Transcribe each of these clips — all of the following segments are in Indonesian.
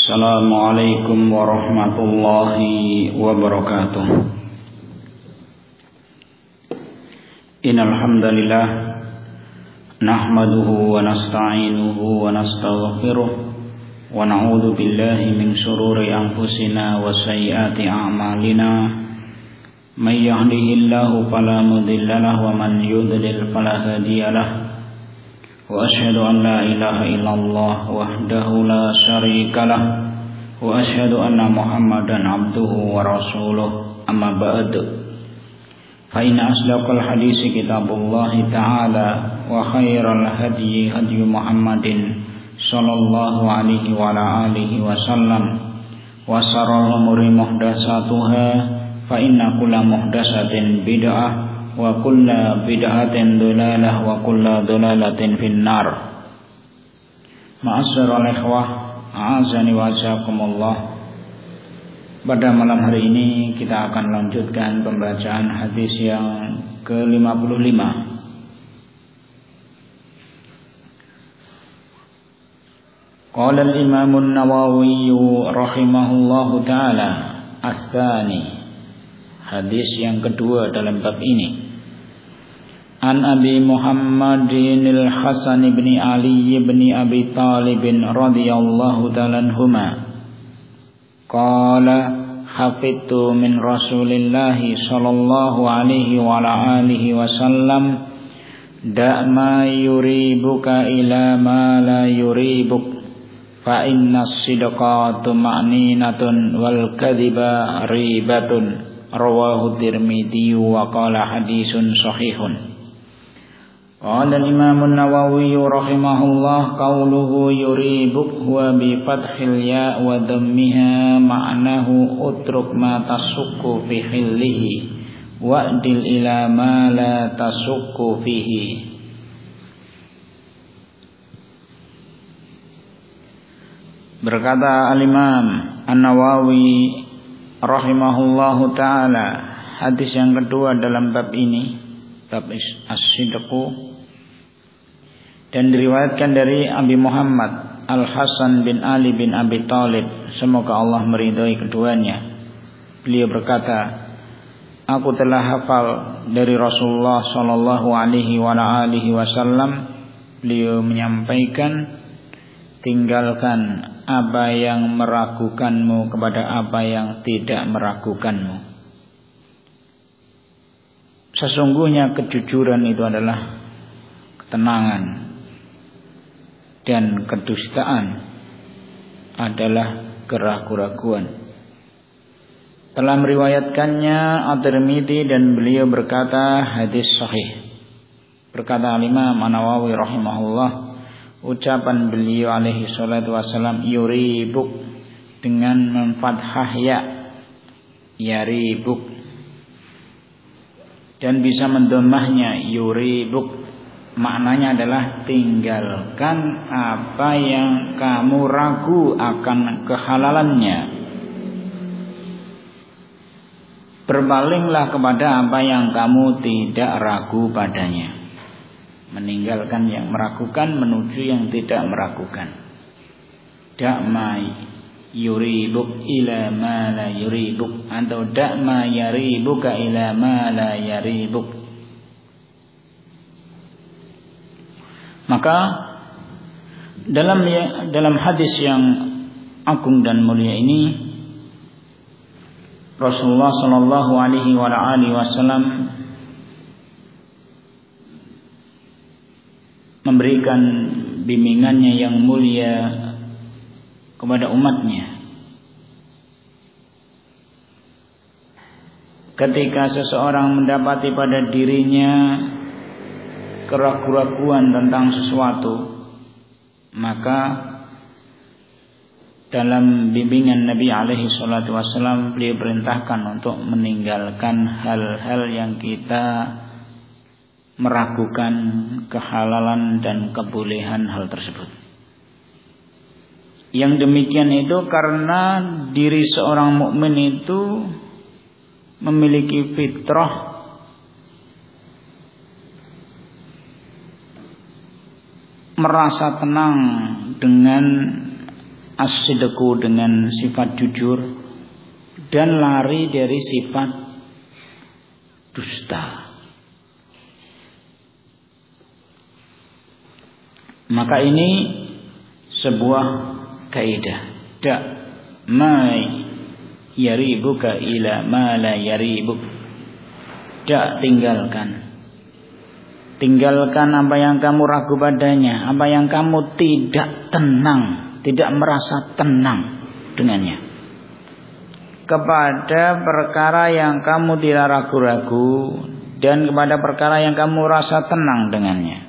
Assalamualaikum warahmatullahi wabarakatuh. Innal hamdalillah nahmaduhu wa nasta'inuhu wa nastaghfiruh wa na'udzu billahi min shururi anfusina wa sayyiati a'malina. May yahdihillahu fala mudilla lahu wa man yudlil fala hadiyalah. Wa asyhadu an la ilaha illallah wahdahu la syarika lah wa asyhadu anna Muhammadan abduhu wa rasuluh. Amma ba'd. Fa inna asdaqal hadisi kitabullah ta'ala wa khairal hadyi hadyu Muhammadin sallallahu alaihi wa ala alihi wasallam wa sharral umuri muhdatsatuha fa inna kulla muhdatsatin bid'ah wa kulla bid'atin dhalalah wa kulla dhalalatin finnar. Ma'asyiral ikhwah, a'azani wa azakumullah. Pada malam hari ini kita akan lanjutkan pembacaan hadis yang ke-55. Qala al-Imam an-Nawawi rahimahullahu taala as-tsani, hadis yang kedua dalam bab ini. An Abi Muhammadin al-Hasan bin Ali bin Abi Talib radhiyallahu ta'ala anhuma qala hafidtu min Rasulillah sallallahu alaihi wa ala alihi wasallam da' ma yuribuka ila ma la yuribuk fa inna as-sidqa tuma'ninatun wal kadhiba ribatun. Rawahu Tirmidzi wa qala hadisun sahihun. Qala al-Imam an-Nawawi rahimahullah qawluhu yuribuk huwa bi fathil ya wa dhammiha ma'nahu utruk ma tasukku fi hillihi wa'dil ila ma la tasukku fihi. Berkata al-Imam an-Nawawi rahimahullahu ta'ala, hadis yang kedua dalam bab ini, bab as-sidqu, dan diriwayatkan dari Abi Muhammad Al-Hasan bin Ali bin Abi Talib, semoga Allah meridhai keduanya. Beliau berkata, aku telah hafal dari Rasulullah sallallahu alaihi wa alihi wasallam. Beliau menyampaikan, tinggalkan apa yang meragukanmu kepada apa yang tidak meragukanmu. Sesungguhnya kejujuran itu adalah ketenangan, dan kedustaan adalah keraguan-raguan. Telah meriwayatkannya At-Tirmidzi dan beliau berkata hadis sahih. Berkata Imam An-Nawawi rahimahullah, ucapan beliau alaihi salatu wasalam yuribuk dengan memfathah ya, yaribuk, dan bisa mendomahnya yuribuk, maknanya adalah tinggalkan apa yang kamu ragu akan kehalalannya, berpalinglah kepada apa yang kamu tidak ragu padanya. Meninggalkan yang meragukan menuju yang tidak meragukan. Da'ma yuribuk ila ma la yuribuk, atau da'ma yaribuka ila ma la yaribuk. Maka dalam hadis yang agung dan mulia ini, Rasulullah sallallahu alaihi wa alihi wasallam memberikan bimbingannya yang mulia kepada umatnya. Ketika seseorang mendapati pada dirinya keraguan-raguan tentang sesuatu, maka dalam bimbingan Nabi alaihi salatu wasallam beliau perintahkan untuk meninggalkan hal-hal yang kita meragukan kehalalan dan kebolehan hal tersebut. Yang demikian itu karena diri seorang mukmin itu memiliki fitrah merasa tenang dengan as-sidqu dengan sifat jujur dan lari dari sifat dusta. Maka ini sebuah kaidah. Da' ma yaribuka ila ma la yaribuk. Da', tinggalkan apa yang kamu ragu padanya, apa yang kamu tidak tenang, tidak merasa tenang dengannya, kepada perkara yang kamu tidak ragu-ragu dan kepada perkara yang kamu rasa tenang dengannya.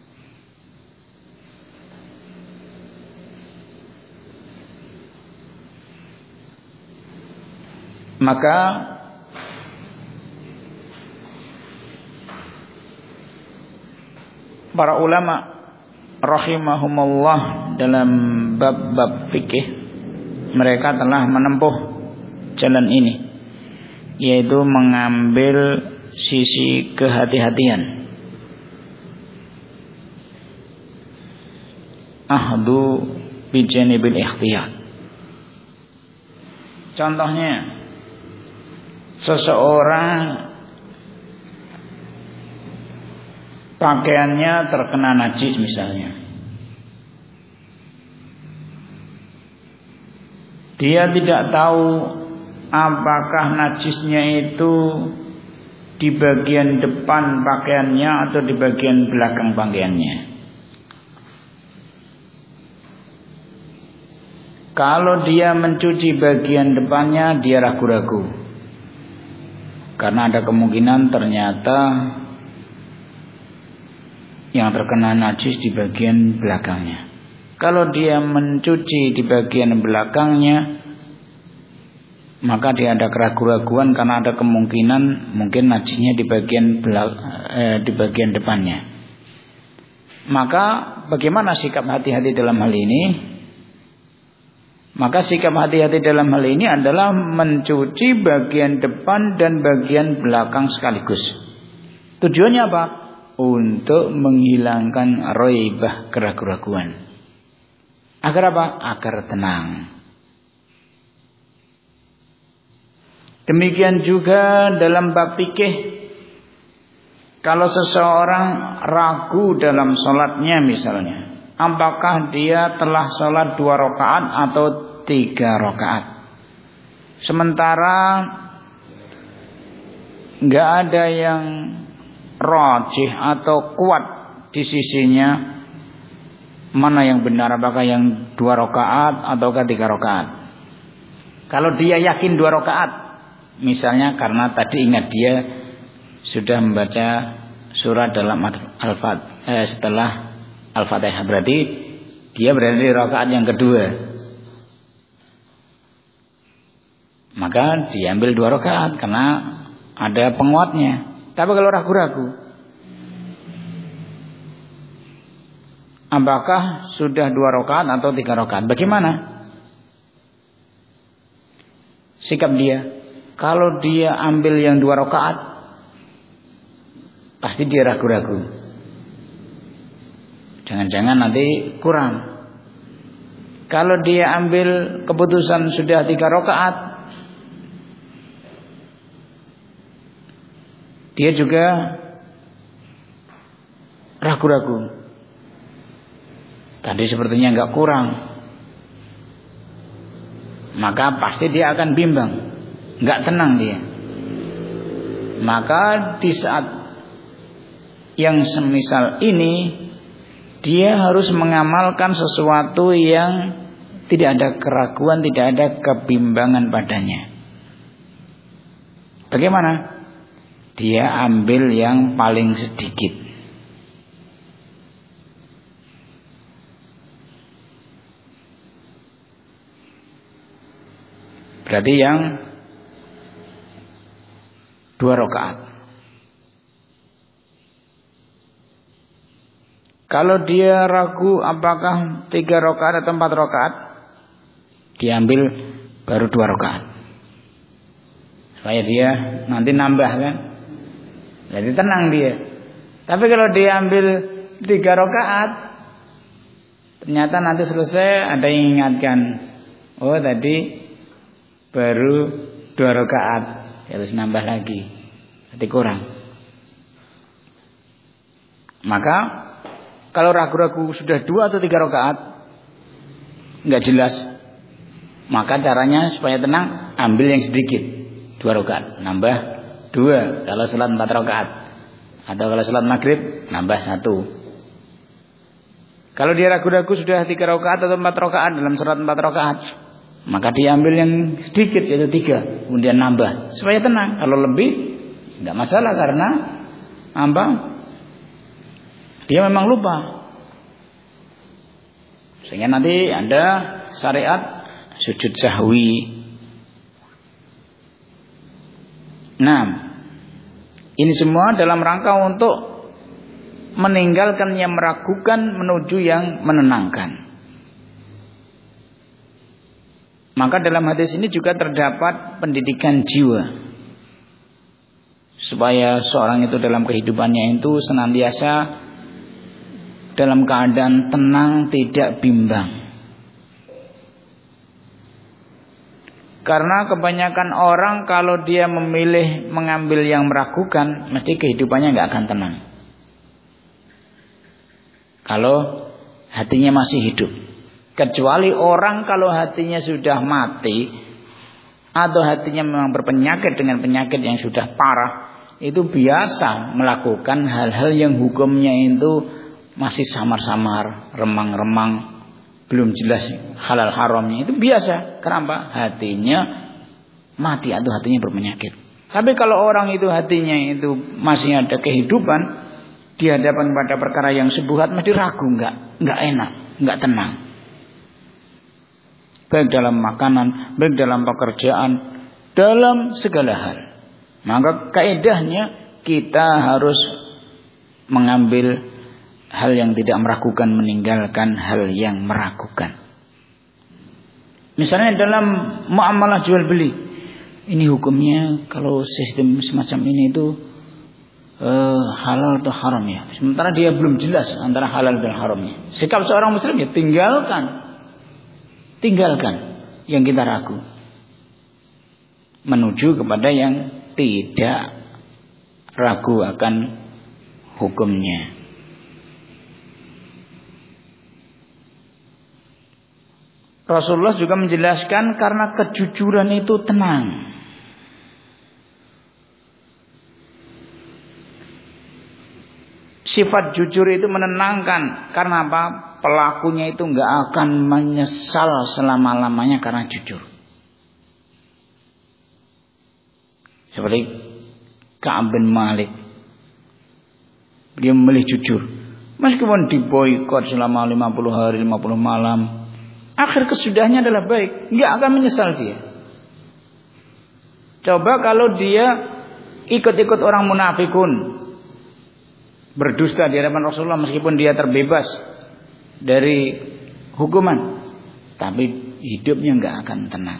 Maka para ulama rahimahumullah dalam bab-bab fikih mereka telah menempuh jalan ini, yaitu mengambil sisi kehati-hatian, ahdu bijanibil ikhtiyat. Contohnya, seseorang pakaiannya terkena najis misalnya, dia tidak tahu apakah najisnya itu di bagian depan pakaiannya atau di bagian belakang pakaiannya. Kalau dia mencuci bagian depannya, dia ragu-ragu, karena ada kemungkinan ternyata yang terkena najis di bagian belakangnya. Kalau dia mencuci di bagian belakangnya, maka dia ada keraguan-raguan karena ada kemungkinan mungkin najisnya di bagian depannya. Maka bagaimana sikap hati-hati dalam hal ini? Maka sikap hati-hati dalam hal ini adalah mencuci bagian depan dan bagian belakang sekaligus. Tujuannya apa? Untuk menghilangkan raibah, keraguan-raguan. Agar apa? Agar tenang. Demikian juga dalam bab fikih, kalau seseorang ragu dalam sholatnya misalnya, apakah dia telah sholat 2 rakaat atau 3 rakaat, sementara nggak ada yang rajih atau kuat di sisinya, mana yang benar, apakah yang 2 rakaat ataukah 3 rakaat. Kalau dia yakin 2 rakaat, misalnya karena tadi ingat dia sudah membaca surat dalam setelah Al-Fatihah, berarti dia berada di rakaat yang kedua, maka diambil 2 rakaat karena ada penguatnya. Tapi kalau ragu-ragu, apakah sudah 2 rakaat atau 3 rakaat, bagaimana sikap dia? Kalau dia ambil yang 2 rakaat, pasti dia ragu-ragu, jangan-jangan nanti kurang. Kalau dia ambil keputusan sudah 3 rakaat, dia juga ragu-ragu, tadi sepertinya enggak kurang, maka pasti dia akan bimbang, enggak tenang dia. Maka di saat yang semisal ini, dia harus mengamalkan sesuatu yang tidak ada keraguan, tidak ada kebimbangan padanya. Bagaimana? Dia ambil yang paling sedikit. Berarti yang 2 rakaat. Kalau dia ragu apakah 3 rakaat atau 4 rakaat, diambil baru 2 rakaat, supaya dia nanti nambah kan, jadi tenang dia. Tapi kalau dia ambil 3 rakaat, Ternyata nanti selesai ada yang ingatkan, oh tadi baru 2 rakaat, harus nambah lagi, jadi kurang. Maka kalau ragu-ragu sudah 2 atau 3 rakaat nggak jelas, maka caranya supaya tenang, ambil yang sedikit, 2 rakaat, nambah 2 kalau salat 4 rakaat, atau kalau salat maghrib nambah 1. Kalau dia ragu-ragu sudah 3 rakaat atau 4 rakaat dalam salat 4 rakaat, maka dia ambil yang sedikit, yaitu 3, kemudian nambah supaya tenang. Kalau lebih nggak masalah, karena apa? Dia memang lupa. Sehingga nanti ada syariat sujud sahwi. Nah, ini semua dalam rangka untuk meninggalkan yang meragukan menuju yang menenangkan. Maka dalam hadis ini juga terdapat pendidikan jiwa, supaya seorang itu dalam kehidupannya itu senantiasa dalam keadaan tenang, tidak bimbang. Karena kebanyakan orang kalau dia memilih mengambil yang meragukan, mesti kehidupannya nggak akan tenang. Kalau hatinya masih hidup. Kecuali orang kalau hatinya sudah mati, atau hatinya memang berpenyakit dengan penyakit yang sudah parah, itu biasa melakukan hal-hal yang hukumnya itu masih samar-samar, remang-remang, belum jelas halal haramnya. Itu biasa. Kenapa? Hatinya mati atau hatinya berpenyakit. Tapi kalau orang itu hatinya itu masih ada kehidupan, di hadapan pada perkara yang syubhat mesti ragu, enggak enak, enggak tenang. Baik dalam makanan, baik dalam pekerjaan, dalam segala hal. Maka kaidahnya kita harus mengambil hal yang tidak meragukan, meninggalkan hal yang meragukan. Misalnya dalam muamalah jual beli, ini hukumnya kalau sistem semacam ini itu halal atau haram ya. Sementara dia belum jelas antara halal dan haramnya. Sikap seorang muslim ya tinggalkan yang kita ragu, menuju kepada yang tidak ragu akan hukumnya. Rasulullah juga menjelaskan karena kejujuran itu tenang. Sifat jujur itu menenangkan. Karena apa? Pelakunya itu nggak akan menyesal selama-lamanya karena jujur. Seperti Ka'ab bin Malik, dia memilih jujur. Meskipun diboikot selama 50 hari 50 malam, akhir kesudahnya adalah baik, nggak akan menyesal dia. Coba kalau dia ikut-ikut orang munafikun, berdusta di hadapan Rasulullah meskipun dia terbebas dari hukuman, tapi hidupnya nggak akan tenang.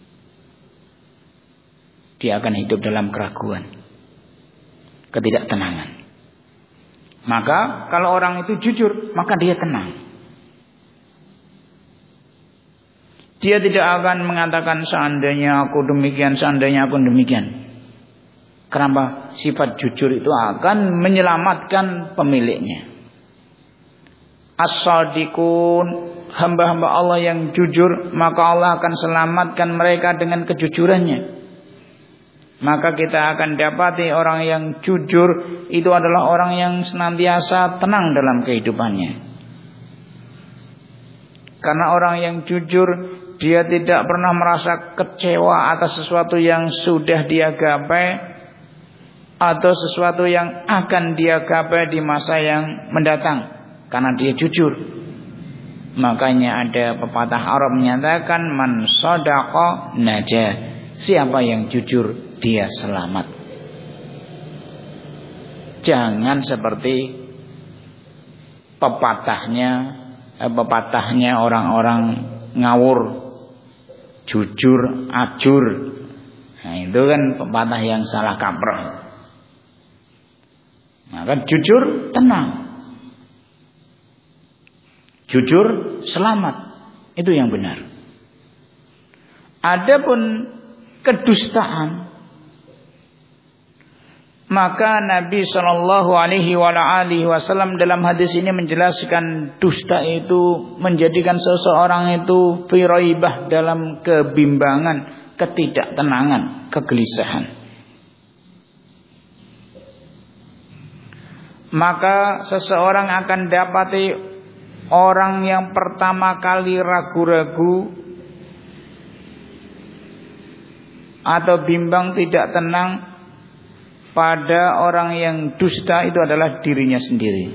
Dia akan hidup dalam keraguan, ketidaktenangan. Maka kalau orang itu jujur, maka dia tenang. Dia tidak akan mengatakan seandainya aku demikian, seandainya aku demikian. Kenapa? Sifat jujur itu akan menyelamatkan pemiliknya. As-sadiqun, hamba-hamba Allah yang jujur, maka Allah akan selamatkan mereka dengan kejujurannya. Maka kita akan dapati orang yang jujur itu adalah orang yang senantiasa tenang dalam kehidupannya. Karena orang yang jujur, dia tidak pernah merasa kecewa atas sesuatu yang sudah dia gapai atau sesuatu yang akan dia gapai di masa yang mendatang. Karena dia jujur. Makanya ada pepatah Arab menyatakan man shadaqa najah. Siapa yang jujur dia selamat. Jangan seperti pepatahnya orang-orang ngawur, jujur ajur. Nah, itu kan pepatah yang salah kaprah. Maka jujur tenang. jujur, selamat. Itu yang benar. Adapun kedustaan, maka Nabi Shallallahu Alaihi Wasallam dalam hadis ini menjelaskan dusta itu menjadikan seseorang itu fi raibah, dalam kebimbangan, ketidaktenangan, kegelisahan. Maka seseorang akan dapati orang yang pertama kali ragu-ragu atau bimbang, tidak tenang pada orang yang dusta itu adalah dirinya sendiri.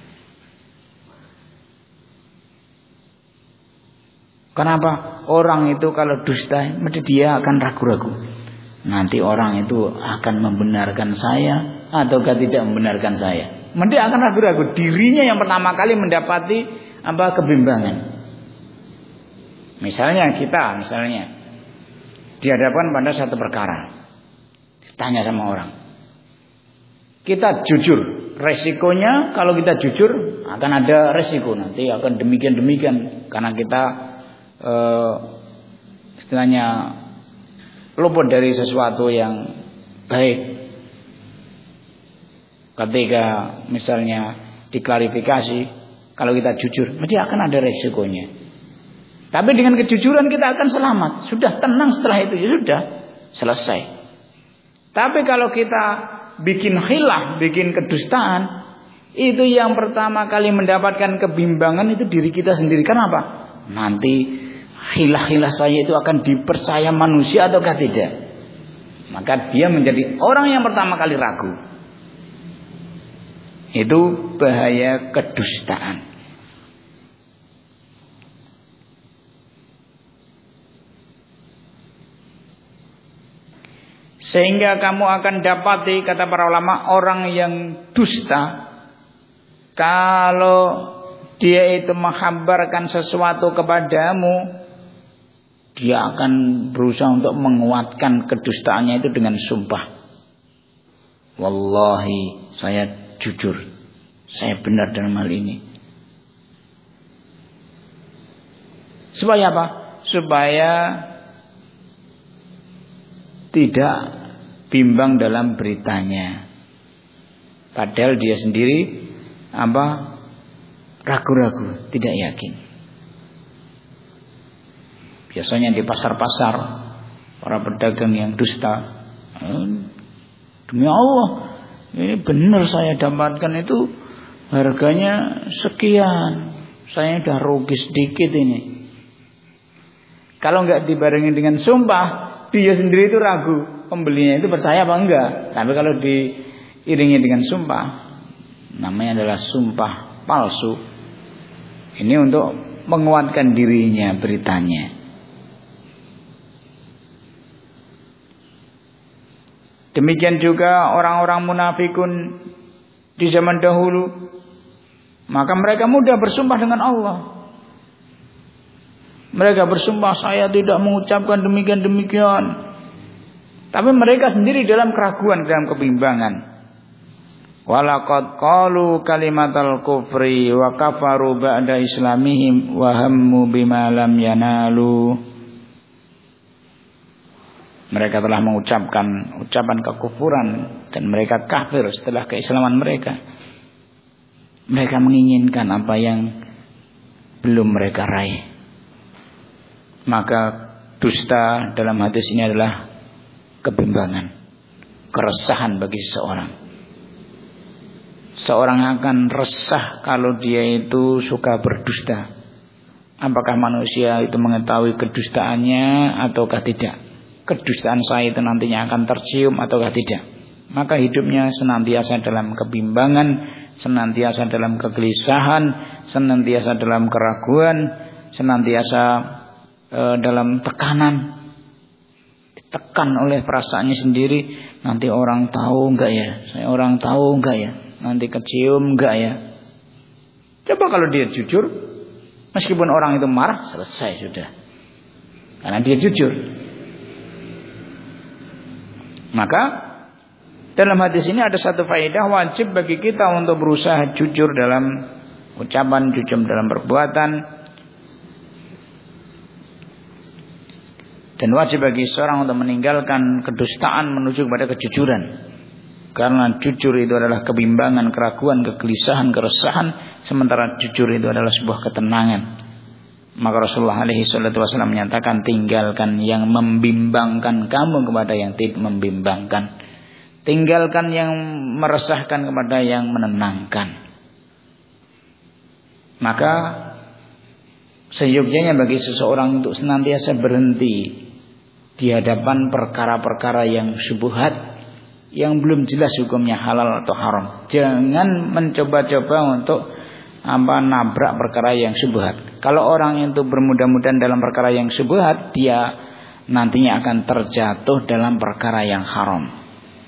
Kenapa? Orang itu kalau dusta, mesti dia akan ragu-ragu. Nanti orang itu akan membenarkan saya ataukah tidak membenarkan saya. Mesti akan ragu-ragu. Dirinya yang pertama kali mendapati kebimbangan. Misalnya kita, dihadapkan pada satu perkara, ditanya sama orang. Kita jujur, resikonya kalau kita jujur akan ada resiko, nanti akan demikian karena kita istilahnya luput dari sesuatu yang baik. Ketika misalnya diklarifikasi, kalau kita jujur mesti akan ada resikonya. Tapi dengan kejujuran kita akan selamat, sudah tenang, setelah itu ya sudah selesai. Tapi kalau kita bikin khilaf, bikin kedustaan, itu yang pertama kali mendapatkan kebimbangan itu diri kita sendiri. Kenapa? Nanti khilaf saya itu akan dipercaya manusia ataukah tidak? Maka dia menjadi orang yang pertama kali ragu. Itu bahaya kedustaan. Sehingga kamu akan dapati, kata para ulama, orang yang dusta, kalau dia itu menghabarkan sesuatu kepadamu, dia akan berusaha untuk menguatkan kedustaannya itu dengan sumpah. Wallahi, saya jujur, saya benar dalam hal ini. Supaya apa? Supaya tidak bimbang dalam beritanya. Padahal dia sendiri ragu-ragu, tidak yakin. Biasanya di pasar-pasar, para pedagang yang dusta, demi Allah, ini benar saya dapatkan itu harganya sekian, saya udah rugi sedikit ini. Kalau nggak dibarengi dengan sumpah, dia sendiri itu ragu, pembelinya itu percaya apa enggak. Tapi kalau diiringi dengan sumpah, namanya adalah sumpah palsu. Ini untuk menguatkan dirinya beritanya. Demikian juga orang-orang munafikun di zaman dahulu, maka mereka mudah bersumpah dengan Allah. Mereka bersumpah, saya tidak mengucapkan demikian. Tapi mereka sendiri dalam keraguan, dalam kebimbangan. Walaqad qalu kalimatal kufri wa kafaru ba'da islamihim wa hammu bima lam yanalu. Mereka telah mengucapkan ucapan kekufuran dan mereka kafir setelah keislaman mereka. Mereka menginginkan apa yang belum mereka raih. Maka dusta dalam hadis ini adalah kebimbangan, keresahan bagi seseorang. Seorang akan resah kalau dia itu suka berdusta. Apakah manusia itu mengetahui kedustaannya ataukah tidak? Kedustaan saya itu nantinya akan tercium ataukah tidak? Maka hidupnya senantiasa dalam kebimbangan, senantiasa dalam kegelisahan, senantiasa dalam keraguan, senantiasa dalam tekanan, ditekan oleh perasaannya sendiri. Nanti orang tahu enggak ya? Orang tahu enggak ya? Nanti kecium enggak ya? Coba kalau dia jujur, meskipun orang itu marah, selesai sudah. Karena dia jujur. Maka dalam hadis ini ada satu faedah, wajib bagi kita untuk berusaha jujur dalam ucapan, jujur dalam perbuatan. Dan wajib bagi seorang untuk meninggalkan kedustaan menuju kepada kejujuran. Karena jujur itu adalah kebimbangan, keraguan, kegelisahan, keresahan, sementara jujur itu adalah sebuah ketenangan. Maka Rasulullah alaihi salatu wasallam menyatakan, tinggalkan yang membimbangkan kamu kepada yang tidak membimbangkan. Tinggalkan yang meresahkan kepada yang menenangkan. Maka seyogyanya bagi seseorang untuk senantiasa berhenti di hadapan perkara-perkara yang syubhat, yang belum jelas hukumnya halal atau haram. Jangan mencoba-coba untuk nabrak perkara yang syubhat. Kalau orang itu bermudah-mudahan dalam perkara yang syubhat, dia nantinya akan terjatuh dalam perkara yang haram.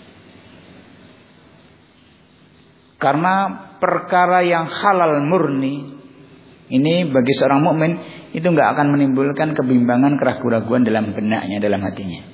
Karena perkara yang halal murni ini bagi seorang mukmin itu enggak akan menimbulkan kebimbangan, keraguan-raguan dalam benaknya, dalam hatinya.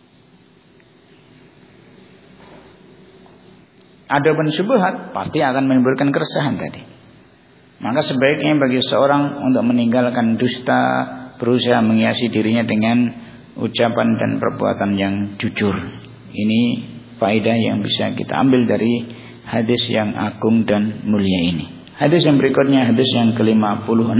Adapun syubhat pasti akan menimbulkan keresahan tadi. Maka sebaiknya bagi seorang untuk meninggalkan dusta, berusaha menghiasi dirinya dengan ucapan dan perbuatan yang jujur. Ini faedah yang bisa kita ambil dari hadis yang agung dan mulia ini. Hadis yang berikutnya, hadis yang ke-56.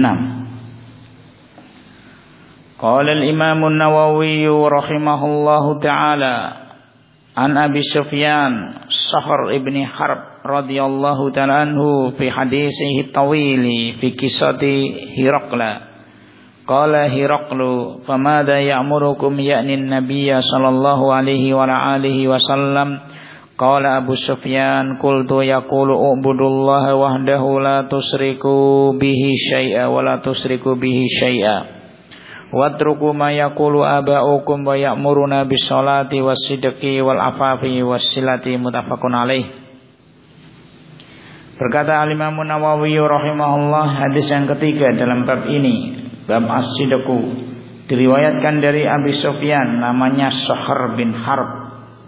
Qala al-Imam an-Nawawi rahimahullahu taala an Abi Sufyan Sahr ibn Harb radhiyallahu taala anhu fi hadisihi tawili fi qissati Hiraqla. Qala Hiraqlu famada ya'murukum ya'ni an-nabiyya sallallahu alaihi wa alihi wasallam. Qala Abu Sufyan qultu yaqulu ubudullaha wahdahu la tusriku bihi syai'a wa la tusriku bihi syai'a watruku ma yaqulu aba'ukum wa ya'muruna bis salati was sidqi wal afafi was silati. Muttafaqun alaih. Berkata Al-Imam Nawawi rahimahullah, hadis yang ketiga dalam bab ini, bab as-sidqu, diriwayatkan dari Abi Sufyan namanya Sahr bin Harb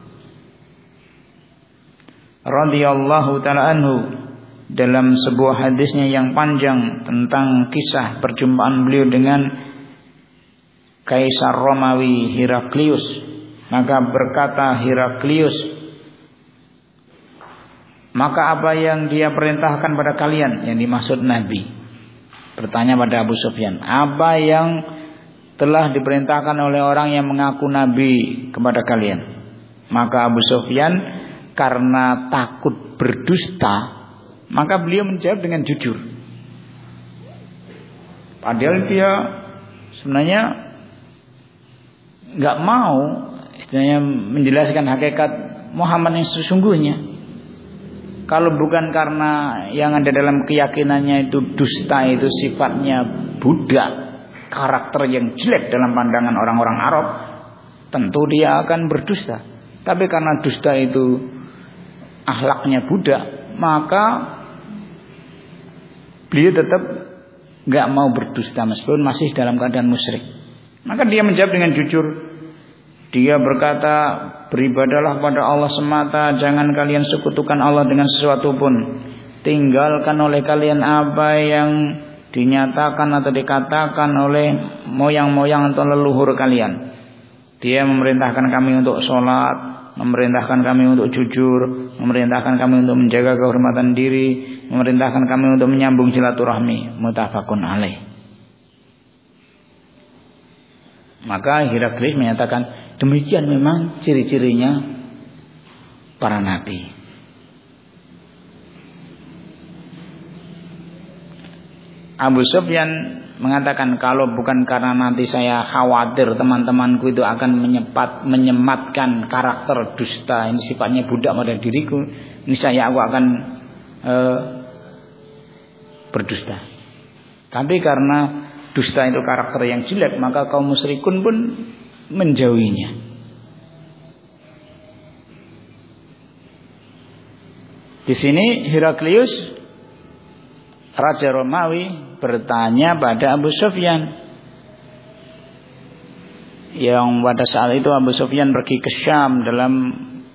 radhiyallahu taala anhu dalam sebuah hadisnya yang panjang tentang kisah perjumpaan beliau dengan Kaisar Romawi Heraklius. Maka berkata Heraklius, maka apa yang dia perintahkan pada kalian? Yang dimaksud Nabi bertanya pada Abu Sufyan, apa yang telah diperintahkan oleh orang yang mengaku Nabi kepada kalian? Maka Abu Sufyan karena takut berdusta, maka beliau menjawab dengan jujur. Padahal dia sebenarnya enggak mau istilahnya menjelaskan hakikat Muhammad yang sesungguhnya. Kalau bukan karena yang ada dalam keyakinannya itu dusta, itu sifatnya budak, karakter yang jelek dalam pandangan orang-orang Arab, tentu dia akan berdusta. Tapi karena dusta itu akhlaknya budak, maka beliau tetap enggak mau berdusta meskipun masih dalam keadaan musyrik. Maka dia menjawab dengan jujur. Dia berkata, beribadahlah kepada Allah semata, jangan kalian sekutukan Allah dengan sesuatu pun. Tinggalkan oleh kalian apa yang dinyatakan atau dikatakan oleh moyang-moyang atau leluhur kalian. Dia memerintahkan kami untuk sholat, memerintahkan kami untuk jujur, memerintahkan kami untuk menjaga kehormatan diri, memerintahkan kami untuk menyambung silaturahmi. Muttafaqun alaih. Maka Heraklius menyatakan, demikian memang ciri-cirinya para nabi. Abu Sufyan mengatakan, kalau bukan karena nanti saya khawatir teman-temanku itu akan menyematkan karakter dusta, ini sifatnya budak pada diriku, niscaya aku akan berdusta. Tapi karena dusta itu karakter yang jelek, maka kaum musyrikun pun menjauhinya. Di sini Heraklius Raja Romawi bertanya pada Abu Sufyan, yang pada saat itu Abu Sufyan pergi ke Syam dalam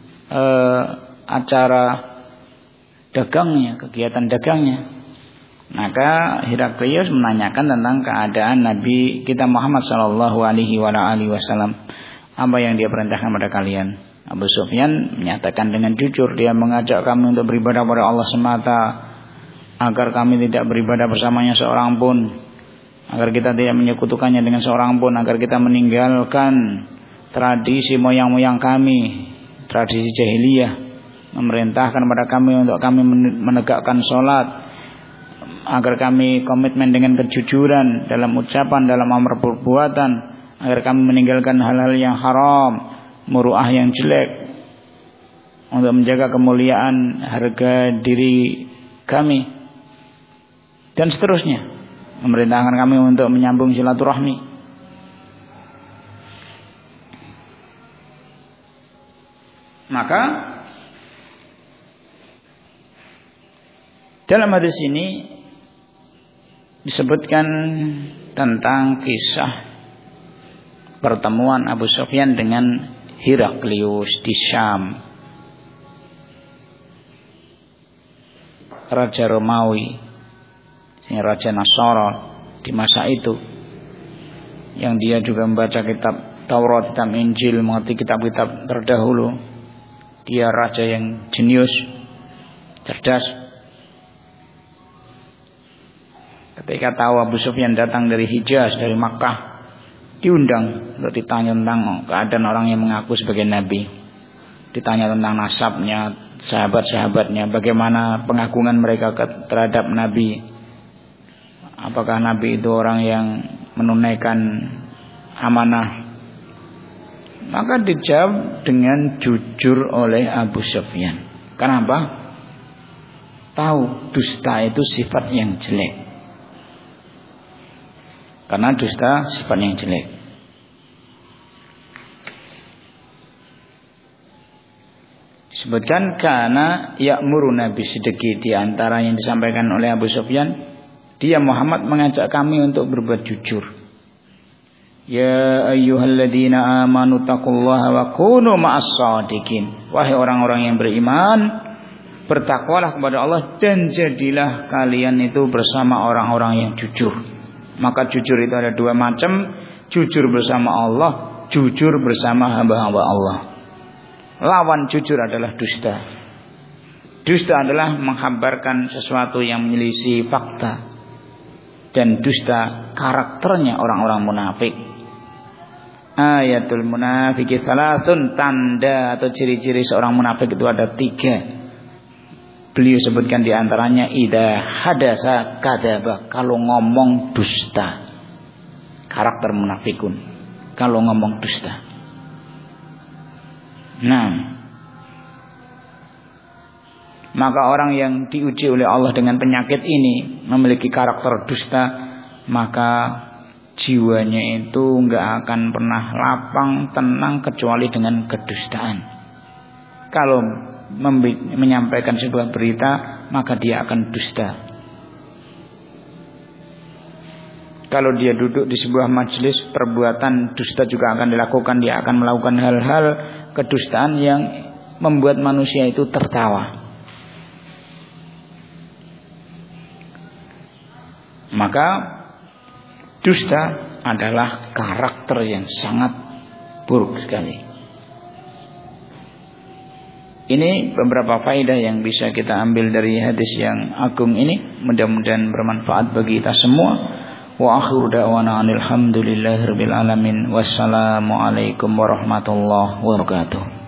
acara dagangnya, kegiatan dagangnya. Maka Heraklius menanyakan tentang keadaan Nabi kita Muhammad sallallahu alaihi wasallam. Apa yang dia perintahkan pada kalian? Abu Sufyan menyatakan dengan jujur, dia mengajak kami untuk beribadah pada Allah semata, agar kami tidak beribadah bersamanya seorang pun, agar kita tidak menyekutukannya dengan seorang pun, agar kita meninggalkan tradisi moyang-moyang kami, tradisi jahiliyah, memerintahkan kepada kami untuk kami menegakkan sholat, agar kami komitmen dengan kejujuran dalam ucapan, dalam amal perbuatan, agar kami meninggalkan hal-hal yang haram, muru'ah yang jelek, untuk menjaga kemuliaan harga diri kami, dan seterusnya. Memerintahkan kami untuk menyambung silaturahmi. Maka dalam hadis ini disebutkan tentang kisah pertemuan Abu Sufyan dengan Heraklius di Syam, Raja Romawi, Raja Nasara di masa itu, yang dia juga membaca kitab Taurat, kitab Injil, mengerti kitab-kitab terdahulu. Dia raja yang jenius, cerdas. Ketika tahu Abu Sufyan datang dari Hijaz, dari Makkah, diundang untuk ditanya tentang keadaan orang yang mengaku sebagai nabi. Ditanya tentang nasabnya, sahabat-sahabatnya, bagaimana pengagungan mereka terhadap nabi. Apakah nabi itu orang yang menunaikan amanah? Maka dijawab dengan jujur oleh Abu Sufyan. Kenapa? Tahu dusta itu sifat yang jelek. Karena dusta sifat yang jelek. Disebutkan karena ya'muruna bisidqi, di antara yang disampaikan oleh Abu Sufyan, dia Muhammad mengajak kami untuk berbuat jujur. Ya ayyuhalladzina amanu taqullaha wa kunu ma'as-shadiqin. Wahai orang-orang yang beriman, bertakwalah kepada Allah dan jadilah kalian itu bersama orang-orang yang jujur. Maka jujur itu ada dua macam, jujur bersama Allah, jujur bersama hamba-hamba Allah. Lawan jujur adalah dusta. Dusta adalah menghabarkan sesuatu yang menyelisih fakta, dan dusta karakternya orang-orang munafik. Ayatul munafiki salasun, tanda atau ciri-ciri seorang munafik itu ada 3. Beliau sebutkan di antaranya idza hadasa kadzaba, kalau ngomong dusta. Karakter munafikun kalau ngomong dusta. Nah, maka orang yang diuji oleh Allah dengan penyakit ini memiliki karakter dusta, maka jiwanya itu enggak akan pernah lapang, tenang kecuali dengan kedustaan. Kalau menyampaikan sebuah berita, maka dia akan dusta. Kalau dia duduk di sebuah majelis, perbuatan dusta juga akan dilakukan. Dia akan melakukan hal-hal kedustaan yang membuat manusia itu tertawa. Maka dusta adalah karakter yang sangat buruk sekali. Ini beberapa faedah yang bisa kita ambil dari hadis yang agung ini. Mudah-mudahan bermanfaat bagi kita semua. Wa akhiru da'wana alhamdulillahirabbil alamin. Wassalamualaikum warahmatullahi wabarakatuh.